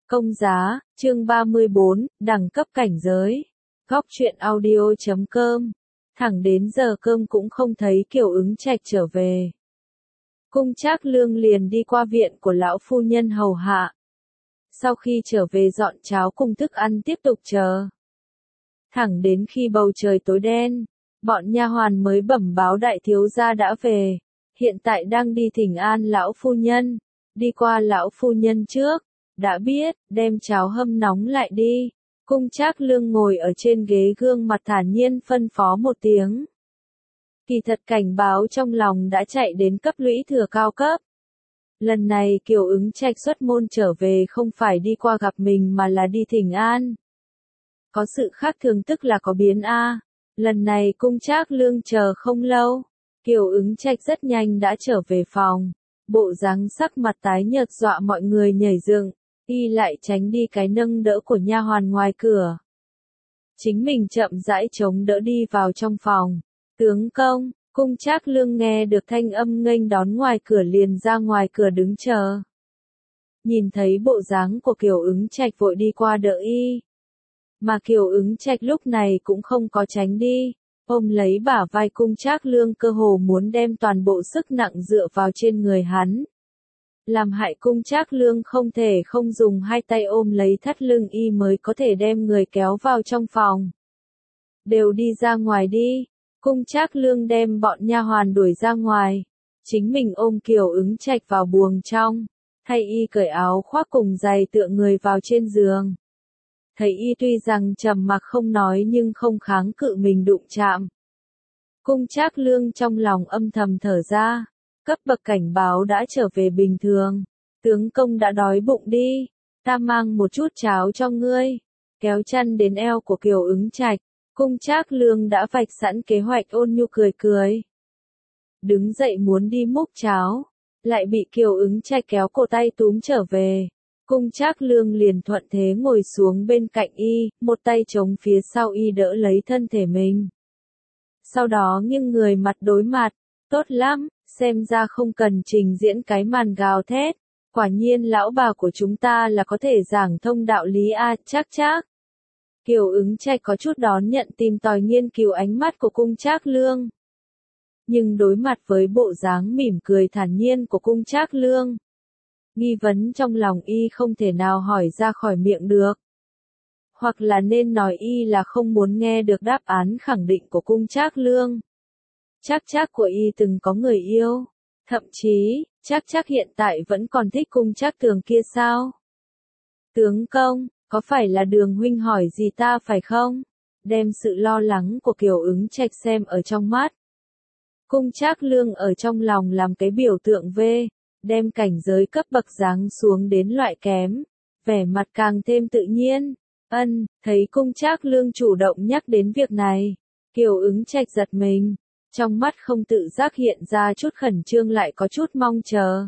Công giá, chương 34, đẳng cấp cảnh giới. Góc truyện audio.com. Thẳng đến giờ cơm cũng không thấy Kiều Ứng Trạch trở về. Cung Trác Lương liền đi qua viện của lão phu nhân hầu hạ. Sau khi trở về dọn cháo cùng thức ăn tiếp tục chờ. Thẳng đến khi bầu trời tối đen, bọn nha hoàn mới bẩm báo đại thiếu gia đã về, hiện tại đang đi thỉnh an lão phu nhân, đi qua lão phu nhân trước. Đã biết, đem cháo hâm nóng lại đi. Cung Trác Lương ngồi ở trên ghế gương mặt thản nhiên phân phó một tiếng. Kỳ thật cảnh báo trong lòng đã chạy đến cấp lũy thừa cao cấp. Lần này Kiều Ứng Trạch xuất môn trở về không phải đi qua gặp mình mà là đi thỉnh an. Có sự khác thường tức là có biến a. Lần này Cung Trác Lương chờ không lâu. Kiều Ứng Trạch rất nhanh đã trở về phòng. Bộ dáng sắc mặt tái nhợt dọa mọi người nhảy dựng. Y lại tránh đi cái nâng đỡ của nha hoàn ngoài cửa. Chính mình chậm rãi chống đỡ đi vào trong phòng. Tướng công, Cung Trác Lương nghe được thanh âm nghênh đón ngoài cửa liền ra ngoài cửa đứng chờ. Nhìn thấy bộ dáng của Kiều Ứng Trạch vội đi qua đỡ y. Mà Kiều Ứng Trạch lúc này cũng không có tránh đi, ôm lấy bả vai Cung Trác Lương cơ hồ muốn đem toàn bộ sức nặng dựa vào trên người hắn. Làm hại Cung Trác Lương không thể không dùng hai tay ôm lấy thắt lưng y mới có thể đem người kéo vào trong phòng. Đều đi ra ngoài đi. Cung Trác Lương đem bọn nha hoàn đuổi ra ngoài. Chính mình ôm Kiều Ứng Trạch vào buồng trong. Thay y cởi áo khoác cùng giày tựa người vào trên giường. Thấy y tuy rằng trầm mặc không nói nhưng không kháng cự mình đụng chạm. Cung Trác Lương trong lòng âm thầm thở ra. Cấp bậc cảnh báo đã trở về bình thường. Tướng công đã đói bụng đi. Ta mang một chút cháo cho ngươi. Kéo chăn đến eo của Kiều Ứng Trạch. Cung Trác Lương đã vạch sẵn kế hoạch ôn nhu cười cười. Đứng dậy muốn đi múc cháo. Lại bị Kiều Ứng Trạch kéo cổ tay túm trở về. Cung Trác Lương liền thuận thế ngồi xuống bên cạnh y. Một tay chống phía sau y đỡ lấy thân thể mình. Sau đó nghiêng người mặt đối mặt. Tốt lắm. Xem ra không cần trình diễn cái màn gào thét. Quả nhiên lão bà của chúng ta là có thể giảng thông đạo lý a, chắc. Kiều Ứng Trạch có chút đón nhận tìm tòi nghiên cứu ánh mắt của Cung Trác Lương. Nhưng đối mặt với bộ dáng mỉm cười thản nhiên của Cung Trác Lương, nghi vấn trong lòng y không thể nào hỏi ra khỏi miệng được. Hoặc là nên nói y là không muốn nghe được đáp án khẳng định của Cung Trác Lương. Chắc của y từng có người yêu. Thậm chí, chắc hiện tại vẫn còn thích Cung Trác Tường kia sao? Tướng công, có phải là Đường huynh hỏi gì ta phải không? Đem sự lo lắng của Kiều Ứng Trạch xem ở trong mắt. Cung Trác Lương ở trong lòng làm cái biểu tượng V, đem cảnh giới cấp bậc giáng xuống đến loại kém. Vẻ mặt càng thêm tự nhiên. Thấy Cung Trác Lương chủ động nhắc đến việc này. Kiều Ứng Trạch giật mình. Trong mắt không tự giác hiện ra chút khẩn trương lại có chút mong chờ.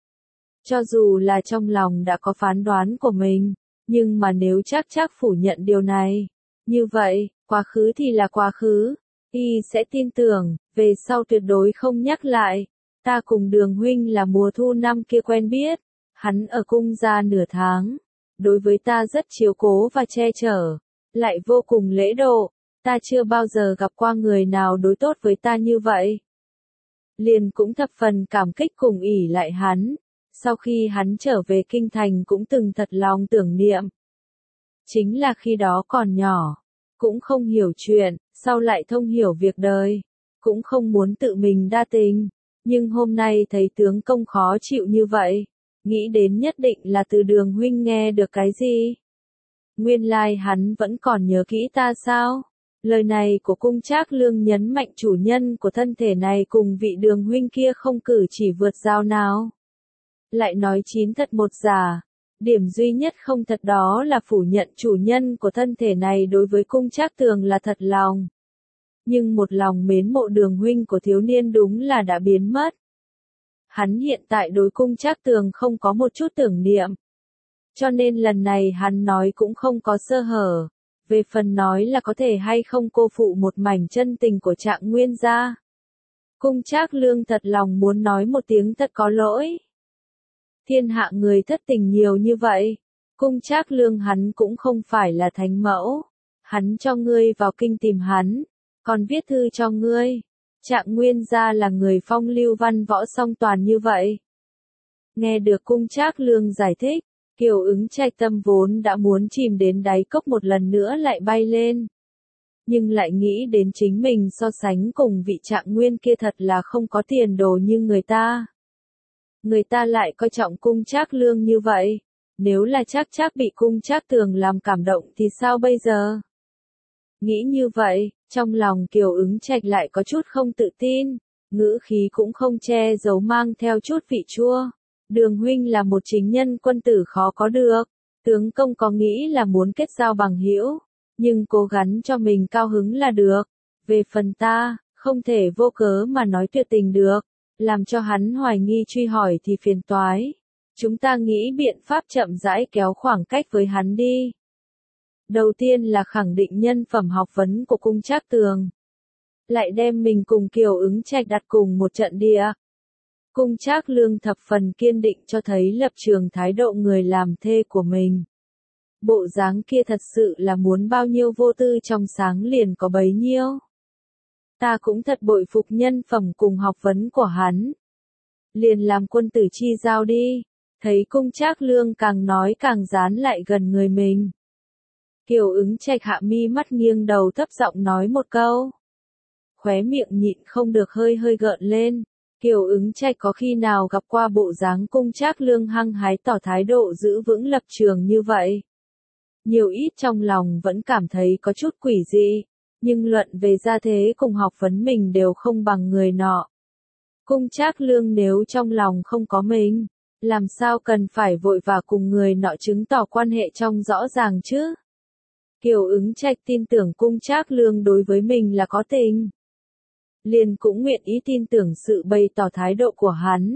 Cho dù là trong lòng đã có phán đoán của mình, nhưng mà nếu chắc phủ nhận điều này, như vậy, quá khứ thì là quá khứ, y sẽ tin tưởng, về sau tuyệt đối không nhắc lại. Ta cùng Đường huynh là mùa thu năm kia quen biết, hắn ở cung gia nửa tháng, đối với ta rất chiếu cố và che chở, lại vô cùng lễ độ. Ta chưa bao giờ gặp qua người nào đối tốt với ta như vậy. Liền cũng thập phần cảm kích cùng ỷ lại hắn. Sau khi hắn trở về kinh thành cũng từng thật lòng tưởng niệm. Chính là khi đó còn nhỏ, cũng không hiểu chuyện, sau lại thông hiểu việc đời, cũng không muốn tự mình đa tình. Nhưng hôm nay thấy tướng công khó chịu như vậy, nghĩ đến nhất định là từ Đường huynh nghe được cái gì. Nguyên lai hắn vẫn còn nhớ kỹ ta sao? Lời này của Cung Trác Lương nhấn mạnh chủ nhân của thân thể này cùng vị Đường huynh kia không cử chỉ vượt giao nào. Lại nói 9 thật 1 giả, điểm duy nhất không thật đó là phủ nhận chủ nhân của thân thể này đối với Cung Trác Tường là thật lòng. Nhưng một lòng mến mộ Đường huynh của thiếu niên đúng là đã biến mất. Hắn hiện tại đối Cung Trác Tường không có một chút tưởng niệm. Cho nên lần này hắn nói cũng không có sơ hở. Về phần nói là có thể hay không cô phụ một mảnh chân tình của Trạng Nguyên gia. Cung Trác Lương thật lòng muốn nói một tiếng thật có lỗi. Thiên hạ người thất tình nhiều như vậy, Cung Trác Lương hắn cũng không phải là thánh mẫu. Hắn cho ngươi vào kinh tìm hắn, còn viết thư cho ngươi. Trạng Nguyên gia là người phong lưu văn võ song toàn như vậy. Nghe được Cung Trác Lương giải thích, Kiều Ứng Trạch tâm vốn đã muốn chìm đến đáy cốc một lần nữa lại bay lên. Nhưng lại nghĩ đến chính mình so sánh cùng vị Trạng Nguyên kia thật là không có tiền đồ như người ta. Người ta lại coi trọng Cung Trác Lương như vậy. Nếu là Trác bị Cung Trác Tường làm cảm động thì sao bây giờ? Nghĩ như vậy, trong lòng Kiều Ứng Trạch lại có chút không tự tin, ngữ khí cũng không che giấu mang theo chút vị chua. Đường huynh là một chính nhân quân tử khó có được, tướng công có nghĩ là muốn kết giao bằng hữu, nhưng cố gắng cho mình cao hứng là được. Về phần ta, không thể vô cớ mà nói tuyệt tình được, làm cho hắn hoài nghi truy hỏi thì phiền toái. Chúng ta nghĩ biện pháp chậm rãi kéo khoảng cách với hắn đi. Đầu tiên là khẳng định nhân phẩm học vấn của Cung Trác Tường. Lại đem mình cùng Kiều Ứng Trạch đặt cùng một trận địa. Cung Trác Lương thập phần kiên định cho thấy lập trường thái độ người làm thê của mình. Bộ dáng kia thật sự là muốn bao nhiêu vô tư trong sáng liền có bấy nhiêu. Ta cũng thật bội phục nhân phẩm cùng học vấn của hắn. Liền làm quân tử chi giao đi. Thấy Cung Trác Lương càng nói càng dán lại gần người mình. Kiều Ứng Trạch hạ mi mắt nghiêng đầu thấp giọng nói một câu. Khóe miệng nhịn không được hơi hơi gợn lên. Kiều Ứng Trạch có khi nào gặp qua bộ dáng Cung Trác Lương hăng hái tỏ thái độ giữ vững lập trường như vậy. Nhiều ít trong lòng vẫn cảm thấy có chút quỷ dị, nhưng luận về gia thế cùng học vấn mình đều không bằng người nọ. Cung Trác Lương nếu trong lòng không có mình, làm sao cần phải vội vã cùng người nọ chứng tỏ quan hệ trong rõ ràng chứ? Kiều Ứng Trạch tin tưởng Cung Trác Lương đối với mình là có tình. Liền cũng nguyện ý tin tưởng sự bày tỏ thái độ của hắn.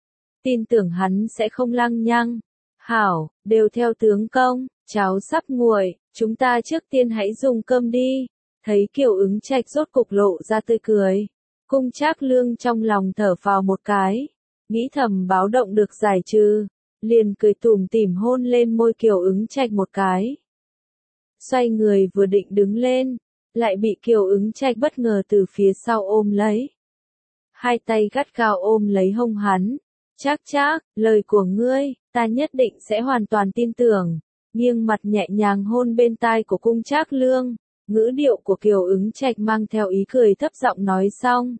Tin tưởng hắn sẽ không lăng nhăng. Hảo, đều theo tướng công, cháo sắp nguội, chúng ta trước tiên hãy dùng cơm đi. Thấy Kiều Ứng Trạch rốt cục lộ ra tươi cười. Cung Trác Lương trong lòng thở phào một cái. Nghĩ thầm báo động được giải trừ. Liền cười tủm tỉm hôn lên môi Kiều Ứng Trạch một cái. Xoay người vừa định đứng lên, lại bị Kiều Ứng Trạch bất ngờ từ phía sau ôm lấy. Hai tay gắt gao ôm lấy hông hắn. Trác, lời của ngươi, ta nhất định sẽ hoàn toàn tin tưởng. Nghiêng mặt nhẹ nhàng hôn bên tai của Cung Trác Lương, ngữ điệu của Kiều Ứng Trạch mang theo ý cười thấp giọng nói xong.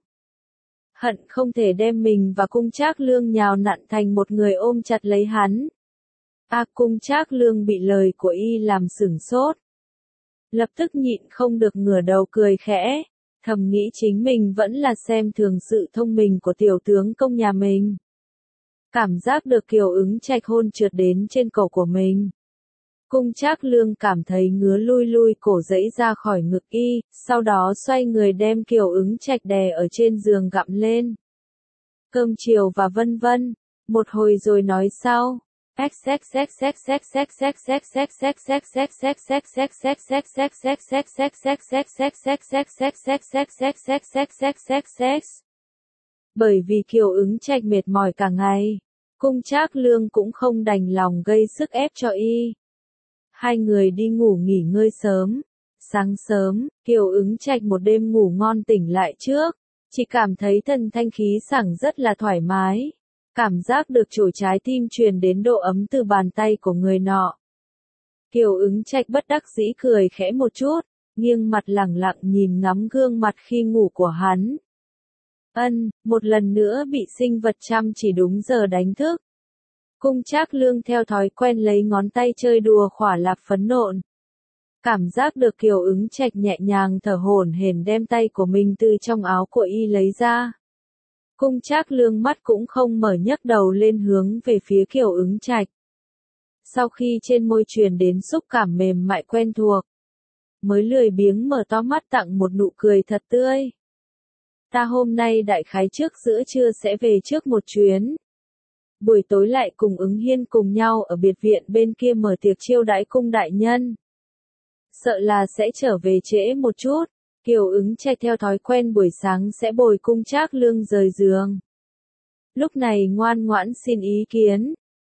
Hận không thể đem mình và Cung Trác Lương nhào nặn thành một người ôm chặt lấy hắn. Cung Trác Lương bị lời của y làm sửng sốt. Lập tức nhịn không được ngửa đầu cười khẽ, thầm nghĩ chính mình vẫn là xem thường sự thông minh của tiểu tướng công nhà mình. Cảm giác được Kiều Ứng Trạch hôn trượt đến trên cổ của mình. Cung Trác Lương cảm thấy ngứa lui cổ giãy ra khỏi ngực y, sau đó xoay người đem Kiều Ứng Trạch đè ở trên giường gặm lên. Cơm chiều và vân vân, một hồi rồi nói sau. Bởi vì Kiều Ứng Trạch mệt mỏi cả ngày, Cung Trác Lương cũng không đành lòng gây sức ép cho y. Hai người đi ngủ nghỉ ngơi sớm. Sáng sớm, Kiều Ứng Trạch một đêm ngủ ngon tỉnh lại trước, chỉ cảm thấy thần thanh khí sảng rất là thoải mái. Cảm giác được chổi trái tim truyền đến độ ấm từ bàn tay của người nọ. Kiều Ứng Trạch bất đắc dĩ cười khẽ một chút, nghiêng mặt lẳng lặng nhìn ngắm gương mặt khi ngủ của hắn. Một lần nữa bị sinh vật chăm chỉ đúng giờ đánh thức. Cung Trác Lương theo thói quen lấy ngón tay chơi đùa khỏa lạp phấn nộn. Cảm giác được Kiều Ứng Trạch nhẹ nhàng thở hổn hển đem tay của mình từ trong áo của y lấy ra. Cung Trác Lương mắt cũng không mở nhấc đầu lên hướng về phía Kiều Ứng Trạch. Sau khi trên môi truyền đến xúc cảm mềm mại quen thuộc, mới lười biếng mở to mắt tặng một nụ cười thật tươi. Ta hôm nay đại khái trước giữa trưa sẽ về trước một chuyến. Buổi tối lại cùng Ứng Hiên cùng nhau ở biệt viện bên kia mở tiệc chiêu đãi cung đại nhân. Sợ là sẽ trở về trễ một chút. Kiều Ứng Trạch theo thói quen buổi sáng sẽ bồi Cung Trác Lương rời giường. Lúc này ngoan ngoãn xin ý kiến.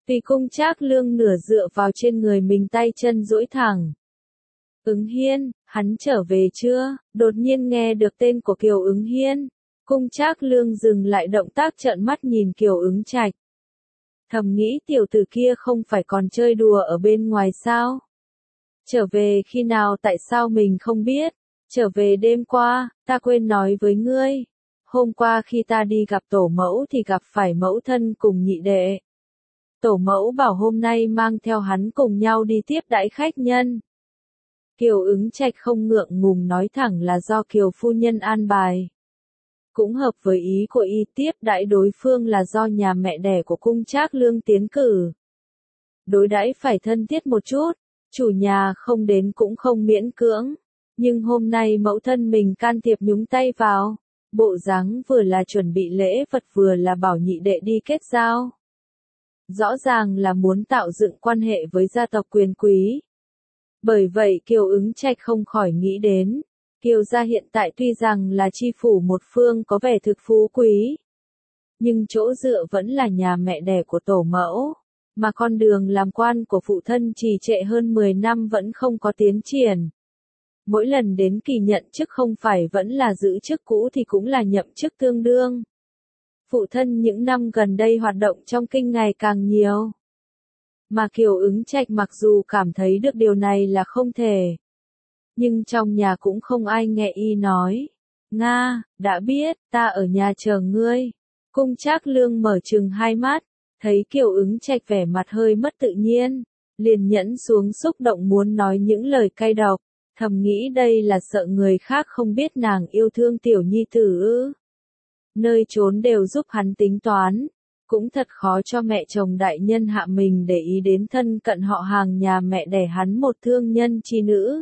Vì Cung Trác Lương nửa dựa vào trên người mình, tay chân duỗi thẳng. Ứng Hiên, hắn trở về chưa? Đột nhiên nghe được tên của Kiều Ứng Hiên. Cung Trác Lương dừng lại động tác, trợn mắt nhìn Kiều Ứng Trạch. Thầm nghĩ tiểu tử kia không phải còn chơi đùa ở bên ngoài sao? Trở về khi nào, tại sao mình không biết? Trở về đêm qua, ta quên nói với ngươi. Hôm qua khi ta đi gặp tổ mẫu thì gặp phải mẫu thân cùng nhị đệ. Tổ mẫu bảo hôm nay mang theo hắn cùng nhau đi tiếp đãi khách nhân. Kiều Ứng Trạch không ngượng ngùng nói thẳng là do Kiều phu nhân an bài. Cũng hợp với ý của y, tiếp đãi đối phương là do nhà mẹ đẻ của Cung Trác Lương tiến cử. Đối đãi phải thân thiết một chút, chủ nhà không đến cũng không miễn cưỡng. Nhưng hôm nay mẫu thân mình can thiệp nhúng tay vào. Bộ dáng vừa là chuẩn bị lễ vật vừa là bảo nhị đệ đi kết giao. Rõ ràng là muốn tạo dựng quan hệ với gia tộc quyền quý. Bởi vậy Kiều Ứng Trạch không khỏi nghĩ đến, Kiều gia hiện tại tuy rằng là chi phủ một phương có vẻ thực phú quý, nhưng chỗ dựa vẫn là nhà mẹ đẻ của tổ mẫu, mà con đường làm quan của phụ thân trì trệ hơn 10 năm vẫn không có tiến triển. Mỗi lần đến kỳ nhận chức không phải vẫn là giữ chức cũ thì cũng là nhậm chức tương đương. Phụ thân những năm gần đây hoạt động trong kinh ngày càng nhiều. Mà Kiều Ứng Trạch mặc dù cảm thấy được điều này là không thể. Nhưng trong nhà cũng không ai nghe y nói. Nga, đã biết, ta ở nhà chờ ngươi. Cung Trác Lương mở trừng hai mắt, thấy Kiều Ứng Trạch vẻ mặt hơi mất tự nhiên. Liền nhẫn xuống xúc động muốn nói những lời cay độc. Thầm nghĩ đây là sợ người khác không biết nàng yêu thương tiểu nhi tử ư. Nơi trốn đều giúp hắn tính toán. Cũng thật khó cho mẹ chồng đại nhân hạ mình để ý đến thân cận họ hàng nhà mẹ đẻ hắn một thương nhân chi nữ.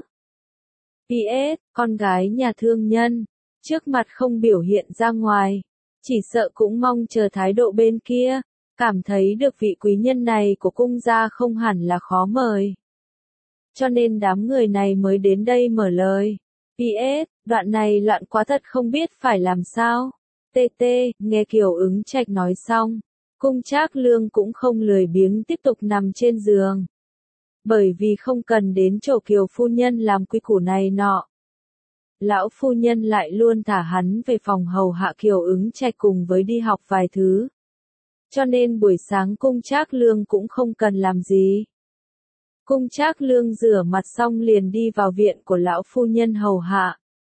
PS, con gái nhà thương nhân, trước mặt không biểu hiện ra ngoài, chỉ sợ cũng mong chờ thái độ bên kia, cảm thấy được vị quý nhân này của cung gia không hẳn là khó mời. Cho nên đám người này mới đến đây mở lời. PS, đoạn này loạn quá thật không biết phải làm sao. TT, nghe Kiều Ứng Trạch nói xong. Cung Trác Lương cũng không lười biếng tiếp tục nằm trên giường. Bởi vì không cần đến chỗ Kiều phu nhân làm quy củ này nọ. Lão phu nhân lại luôn thả hắn về phòng hầu hạ Kiều Ứng Trạch cùng với đi học vài thứ. Cho nên buổi sáng Cung Trác Lương cũng không cần làm gì. Cung Trác Lương rửa mặt xong liền đi vào viện của lão phu nhân hầu hạ.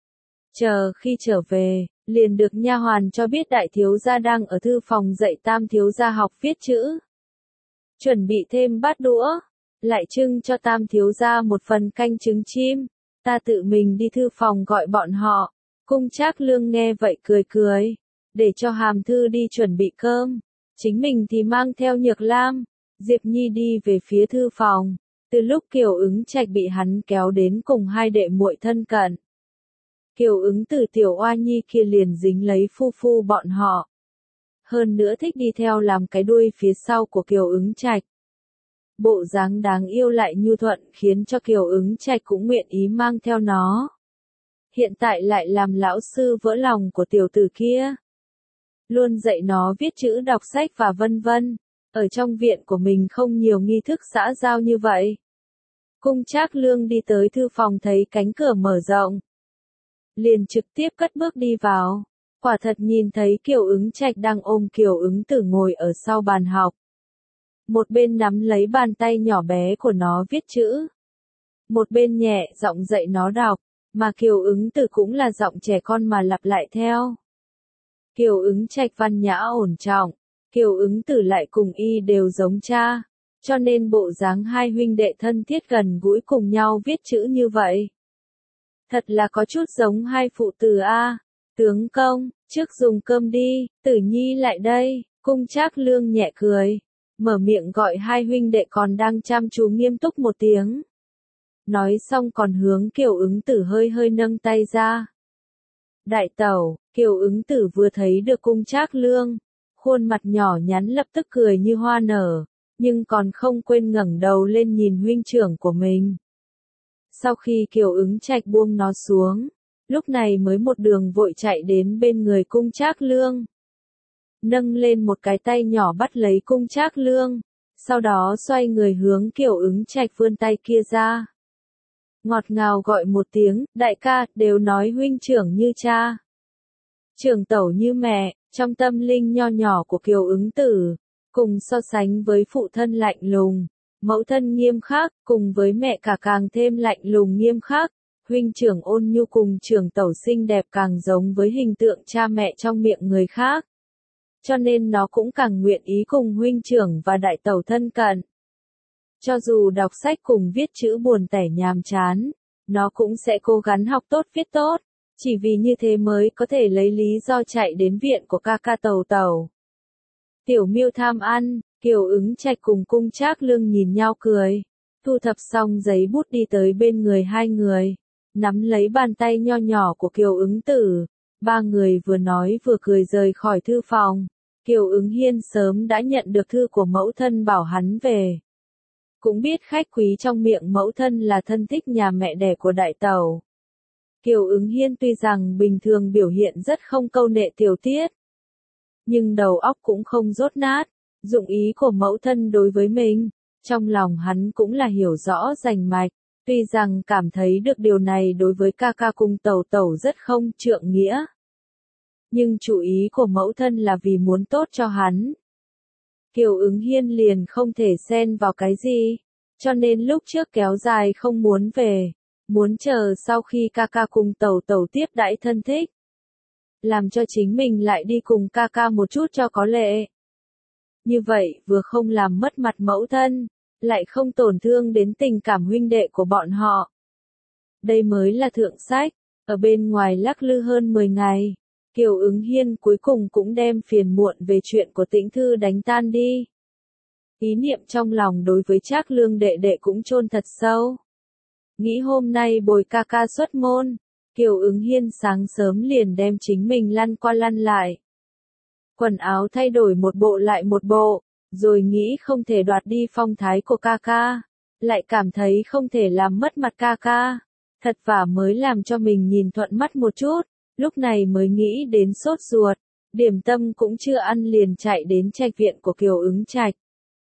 Chờ khi trở về, liền được nha hoàn cho biết đại thiếu gia đang ở thư phòng dạy tam thiếu gia học viết chữ. Chuẩn bị thêm bát đũa, lại trưng cho tam thiếu gia một phần canh trứng chim, ta tự mình đi thư phòng gọi bọn họ. Cung Trác Lương nghe vậy cười cười, để cho Hàm Thư đi chuẩn bị cơm, chính mình thì mang theo Nhược Lam, Diệp Nhi đi về phía thư phòng. Từ lúc Kiều Ứng Trạch bị hắn kéo đến cùng hai đệ muội thân cận, Kiều Ứng từ tiểu oa nhi kia liền dính lấy phu phu bọn họ. Hơn nữa thích đi theo làm cái đuôi phía sau của Kiều Ứng Trạch. Bộ dáng đáng yêu lại nhu thuận khiến cho Kiều Ứng Trạch cũng nguyện ý mang theo nó. Hiện tại lại làm lão sư vỡ lòng của tiểu tử kia. Luôn dạy nó viết chữ đọc sách và vân vân. Ở trong viện của mình không nhiều nghi thức xã giao như vậy. Cung Trác Lương đi tới thư phòng thấy cánh cửa mở rộng. Liền trực tiếp cất bước đi vào. Quả thật nhìn thấy Kiều Ứng Trạch đang ôm Kiều Ứng Tử ngồi ở sau bàn học. Một bên nắm lấy bàn tay nhỏ bé của nó viết chữ. Một bên nhẹ giọng dạy nó đọc, mà Kiều Ứng Tử cũng là giọng trẻ con mà lặp lại theo. Kiều Ứng Trạch văn nhã ổn trọng, Kiều Ứng Tử lại cùng y đều giống cha, cho nên bộ dáng hai huynh đệ thân thiết gần gũi cùng nhau viết chữ như vậy. Thật là có chút giống hai phụ tử a. Tướng công, trước dùng cơm đi, Tử Nhi lại đây. Cung Trác Lương nhẹ cười, mở miệng gọi hai huynh đệ còn đang chăm chú nghiêm túc một tiếng. Nói xong còn hướng Kiều Ứng Tử hơi hơi nâng tay ra. Đại tẩu, Kiều Ứng Tử vừa thấy được Cung Trác Lương, khuôn mặt nhỏ nhắn lập tức cười như hoa nở, nhưng còn không quên ngẩng đầu lên nhìn huynh trưởng của mình. Sau khi Kiều Ứng Trạch buông nó xuống, lúc này mới một đường vội chạy đến bên người Cung Trác Lương. Nâng lên một cái tay nhỏ bắt lấy Cung Trác Lương, Sau đó xoay người hướng Kiều Ứng Trạch vươn tay kia ra. Ngọt ngào gọi một tiếng, đại ca, đều nói huynh trưởng như cha. Trưởng tẩu như mẹ, trong tâm linh nho nhỏ của Kiều Ứng Tử, cùng so sánh với phụ thân lạnh lùng, mẫu thân nghiêm khắc, cùng với mẹ cả càng thêm lạnh lùng nghiêm khắc, huynh trưởng ôn nhu cùng trưởng tẩu xinh đẹp càng giống với hình tượng cha mẹ trong miệng người khác. Cho nên nó cũng càng nguyện ý cùng huynh trưởng và đại tẩu thân cận. Cho dù đọc sách cùng viết chữ buồn tẻ nhàm chán, nó cũng sẽ cố gắng học tốt viết tốt, chỉ vì như thế mới có thể lấy lý do chạy đến viện của ca ca tẩu tẩu. Tiểu Miêu tham ăn, Kiều Ứng Trạch cùng Cung Trác Lương nhìn nhau cười, thu thập xong giấy bút đi tới bên người hai người, nắm lấy bàn tay nho nhỏ của Kiều Ứng Tử, ba người vừa nói vừa cười rời khỏi thư phòng. Kiều Ứng Hiên sớm đã nhận được thư của mẫu thân bảo hắn về. Cũng biết khách quý trong miệng mẫu thân là thân thích nhà mẹ đẻ của đại tẩu. Kiều Ứng Hiên tuy rằng bình thường biểu hiện rất không câu nệ tiểu tiết, nhưng đầu óc cũng không dốt nát, dụng ý của mẫu thân đối với mình, trong lòng hắn cũng là hiểu rõ rành mạch, tuy rằng cảm thấy được điều này đối với ca ca cùng tẩu tẩu rất không trượng nghĩa. Nhưng chủ ý của mẫu thân là vì muốn tốt cho hắn. Kiều Ứng Hiên liền không thể xen vào cái gì, cho nên lúc trước kéo dài không muốn về, muốn chờ sau khi ca ca cùng tẩu tẩu tiếp đãi thân thích. Làm cho chính mình lại đi cùng ca ca một chút cho có lệ. Như vậy vừa không làm mất mặt mẫu thân, lại không tổn thương đến tình cảm huynh đệ của bọn họ. Đây mới là thượng sách, ở bên ngoài lắc lư hơn 10 ngày. Kiều Ứng Hiên cuối cùng cũng đem phiền muộn về chuyện của Tĩnh Thư đánh tan đi. Ý niệm trong lòng đối với Trác Lương đệ đệ cũng chôn thật sâu. Nghĩ hôm nay bồi ca ca xuất môn, Kiều Ứng Hiên sáng sớm liền đem chính mình lăn qua lăn lại. Quần áo thay đổi một bộ lại một bộ, rồi nghĩ không thể đoạt đi phong thái của ca ca, lại cảm thấy không thể làm mất mặt ca ca. Thật vả mới làm cho mình nhìn thuận mắt một chút. Lúc này mới nghĩ đến sốt ruột, điểm tâm cũng chưa ăn liền chạy đến trạch viện của Kiều Ứng Trạch.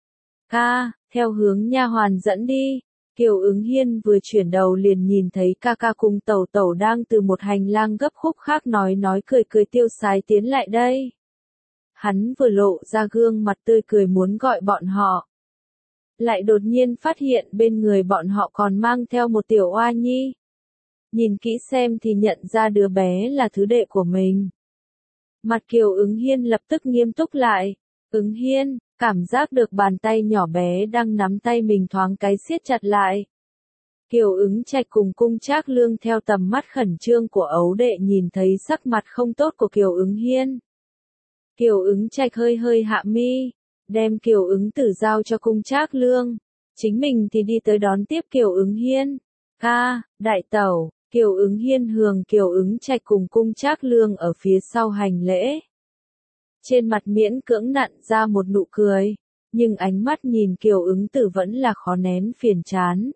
Ca, theo hướng nha hoàn dẫn đi. Kiều Ứng Hiên vừa chuyển đầu liền nhìn thấy ca ca cùng tẩu tẩu đang từ một hành lang gấp khúc khác nói cười cười tiêu sái tiến lại đây. Hắn vừa lộ ra gương mặt tươi cười muốn gọi bọn họ. Lại đột nhiên phát hiện bên người bọn họ còn mang theo một tiểu oa nhi. Nhìn kỹ xem thì nhận ra đứa bé là thứ đệ của mình. Mặt Kiều Ứng Hiên lập tức nghiêm túc lại. Ứng Hiên, cảm giác được bàn tay nhỏ bé đang nắm tay mình thoáng cái siết chặt lại. Kiều Ứng Trạch cùng Cung Trác Lương theo tầm mắt khẩn trương của ấu đệ nhìn thấy sắc mặt không tốt của Kiều Ứng Hiên. Kiều Ứng Trạch hơi hơi hạ mi, đem Kiều Ứng Tử giao cho Cung Trác Lương. Chính mình thì đi tới đón tiếp Kiều Ứng Hiên. Ca, đại tẩu. Kiều Ứng Hiên hướng Kiều Ứng Trạch cùng Cung Trác Lương ở phía sau hành lễ. Trên mặt miễn cưỡng nặn ra một nụ cười, nhưng ánh mắt nhìn Kiều Ứng Tử vẫn là khó nén phiền chán.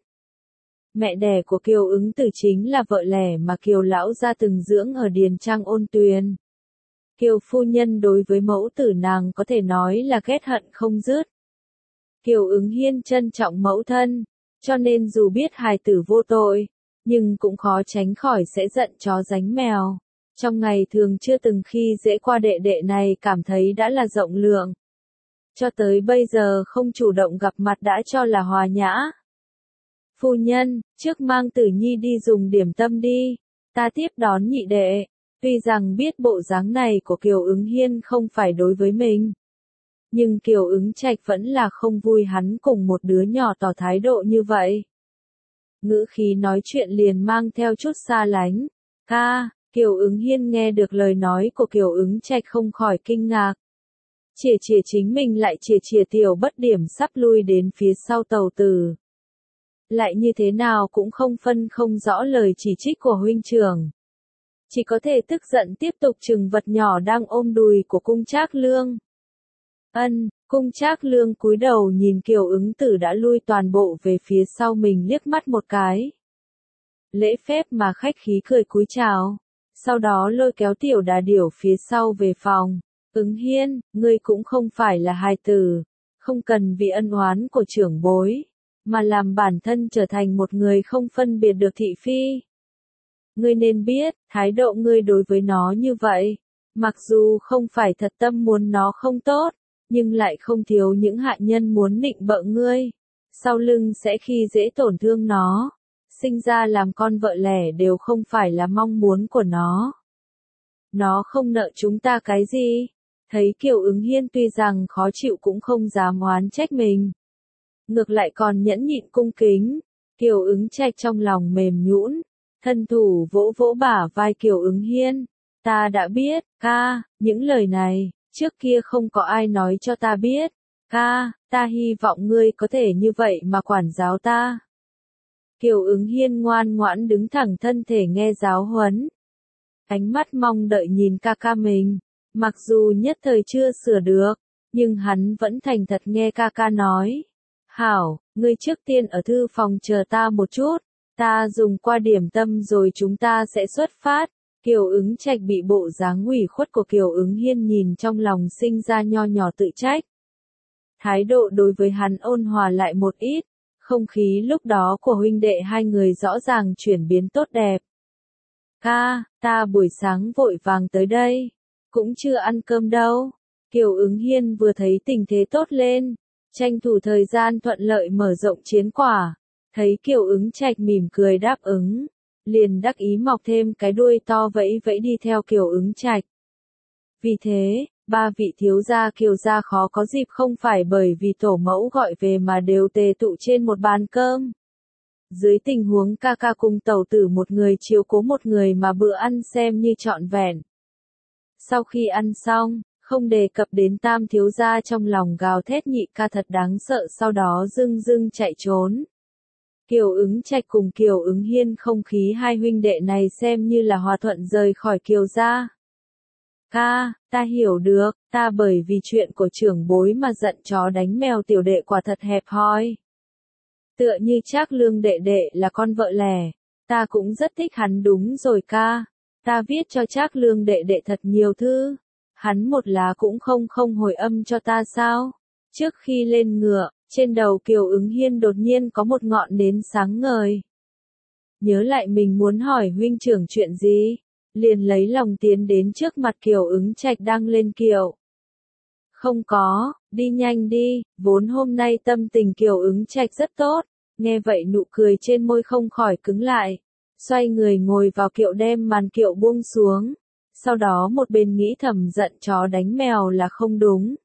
Mẹ đẻ của Kiều Ứng Tử chính là vợ lẽ mà Kiều lão gia từng dưỡng ở Điền Trang Ôn Tuyền. Kiều phu nhân đối với mẫu tử nàng có thể nói là ghét hận không dứt. Kiều Ứng Hiên trân trọng mẫu thân, cho nên dù biết hài tử vô tội, nhưng cũng khó tránh khỏi sẽ giận chó đánh mèo. Trong ngày thường chưa từng khi dễ qua đệ đệ này cảm thấy đã là rộng lượng. Cho tới bây giờ không chủ động gặp mặt đã cho là hòa nhã. Phu nhân, trước mang Tử Nhi đi dùng điểm tâm đi, ta tiếp đón nhị đệ. Tuy rằng biết bộ dáng này của Kiều Ứng Hiên không phải đối với mình, nhưng Kiều Ứng Trạch vẫn là không vui hắn cùng một đứa nhỏ tỏ thái độ như vậy. Ngữ khí nói chuyện liền mang theo chút xa lánh. Ca, Kiều Ứng Hiên nghe được lời nói của Kiều Ứng Trạch không khỏi kinh ngạc. Chìa chính mình lại chìa tiểu bất điểm sắp lui đến phía sau tàu tử. Lại như thế nào cũng không phân không rõ lời chỉ trích của huynh trưởng. Chỉ có thể tức giận tiếp tục trừng vật nhỏ đang ôm đùi của Cung Trác Lương. Cung Trác Lương cúi đầu nhìn Kiều Ứng Tử đã lui toàn bộ về phía sau mình liếc mắt một cái. Lễ phép mà khách khí cười cúi chào, sau đó lôi kéo tiểu đà điểu phía sau về phòng. Ứng Hiên, ngươi cũng không phải là hài tử, Không cần vì ân oán của trưởng bối, mà làm bản thân trở thành một người không phân biệt được thị phi. Ngươi nên biết, thái độ ngươi đối với nó như vậy, mặc dù không phải thật tâm muốn nó không tốt, nhưng lại không thiếu những hạ nhân muốn nịnh bợ ngươi, sau lưng sẽ khi dễ tổn thương nó, sinh ra làm con vợ lẽ đều không phải là mong muốn của nó. Nó không nợ chúng ta cái gì. Thấy Kiều Ứng Hiên tuy rằng khó chịu cũng không dám oán trách mình. Ngược lại còn nhẫn nhịn cung kính, Kiều Ứng Trạch trong lòng mềm nhũn, thân thủ vỗ vỗ bả vai Kiều Ứng Hiên. Ta đã biết, ca, những lời này, trước kia không có ai nói cho ta biết. Ca, ta hy vọng ngươi có thể như vậy mà quản giáo ta. Kiều Ứng Hiên ngoan ngoãn đứng thẳng thân thể nghe giáo huấn. Ánh mắt mong đợi nhìn ca ca mình. Mặc dù nhất thời chưa sửa được, nhưng hắn vẫn thành thật nghe ca ca nói. Hảo, ngươi trước tiên ở thư phòng chờ ta một chút, ta dùng qua điểm tâm rồi chúng ta sẽ xuất phát. Kiều Ứng Trạch bị bộ dáng ủy khuất của Kiều Ứng Hiên nhìn trong lòng sinh ra nho nhỏ tự trách. Thái độ đối với hắn ôn hòa lại một ít, không khí lúc đó của huynh đệ hai người rõ ràng chuyển biến tốt đẹp. Ca, ta buổi sáng vội vàng tới đây. Cũng chưa ăn cơm đâu. Kiều Ứng Hiên vừa thấy tình thế tốt lên, tranh thủ thời gian thuận lợi mở rộng chiến quả, thấy Kiều Ứng Trạch mỉm cười đáp ứng, liền đắc ý mọc thêm cái đuôi to vẫy vẫy đi theo Kiều Ứng Trạch. Vì thế, ba vị thiếu gia Kiều gia khó có dịp không phải bởi vì tổ mẫu gọi về mà đều tề tụ trên một bàn cơm. Dưới tình huống ca ca cùng tẩu tử một người chiếu cố một người mà bữa ăn xem như trọn vẹn. Sau khi ăn xong, không đề cập đến tam thiếu gia trong lòng gào thét nhị ca thật đáng sợ sau đó dưng dưng chạy trốn. Kiều Ứng Trạch cùng Kiều Ứng Hiên không khí hai huynh đệ này xem như là hòa thuận rời khỏi Kiều gia. Ca, ta hiểu được, ta bởi vì chuyện của trưởng bối mà giận chó đánh mèo tiểu đệ quả thật hẹp hòi. Tựa như Trác Lương đệ đệ là con vợ lẽ, ta cũng rất thích hắn đúng rồi ca. Ta viết cho Trác Lương đệ đệ thật nhiều thư, hắn một lá cũng không hồi âm cho ta sao? Trước khi lên ngựa, trên đầu Kiều Ứng Hiên đột nhiên có một ngọn nến sáng ngời. Nhớ lại mình muốn hỏi huynh trưởng chuyện gì, liền lấy lòng tiến đến trước mặt Kiều Ứng Trạch đang lên kiệu. Không có, đi nhanh đi, vốn hôm nay tâm tình Kiều Ứng Trạch rất tốt, nghe vậy nụ cười trên môi không khỏi cứng lại. Xoay người ngồi vào kiệu đem màn kiệu buông xuống, sau đó một bên nghĩ thầm giận chó đánh mèo là không đúng.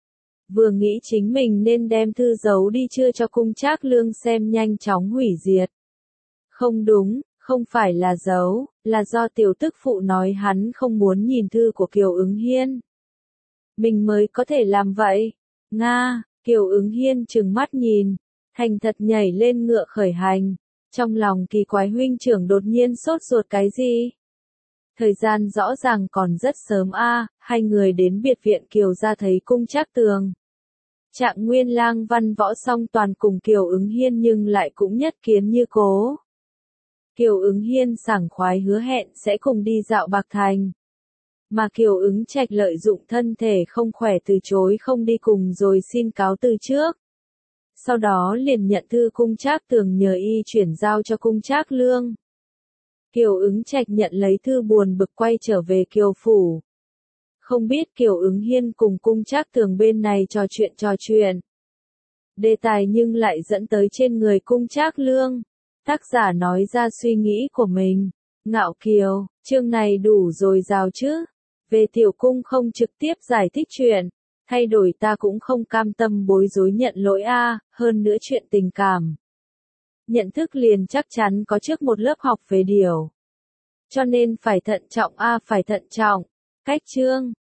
Vừa nghĩ chính mình nên đem thư giấu đi chưa cho cung Trác Lương xem nhanh chóng hủy diệt. Không đúng, không phải là giấu, là do tiểu tức phụ nói hắn không muốn nhìn thư của Kiều Ứng Hiên. Mình mới có thể làm vậy. Nga, Kiều Ứng Hiên trừng mắt nhìn, thành thật nhảy lên ngựa khởi hành. Trong lòng kỳ quái huynh trưởng đột nhiên sốt ruột cái gì? Thời gian rõ ràng còn rất sớm hai người đến biệt viện Kiều gia thấy cung Trác Tường. Trạng Nguyên Lang Văn Võ Song toàn cùng Kiều Ứng Hiên nhưng lại cũng nhất kiến như cố. Kiều Ứng Hiên sảng khoái hứa hẹn sẽ cùng đi dạo Bạc Thành. Mà Kiều Ứng Trạch lợi dụng thân thể không khỏe từ chối không đi cùng rồi xin cáo từ trước. Sau đó liền nhận thư cung Trác Tường nhờ y chuyển giao cho cung Trác Lương. Kiều Ứng Trạch nhận lấy thư buồn bực quay trở về Kiều phủ. Không biết Kiều Ứng Hiên cùng cung Trác Tường bên này trò chuyện. Đề tài nhưng lại dẫn tới trên người cung Trác Lương. Tác giả nói ra suy nghĩ của mình. Ngạo Kiều, chương này đủ rồi rào chứ. Về tiểu cung không trực tiếp giải thích chuyện. Thay đổi ta cũng không cam tâm bối rối nhận lỗi hơn nữa chuyện tình cảm. Nhận thức liền chắc chắn có trước một lớp học về điều. Cho nên phải thận trọng phải thận trọng. Cách chương,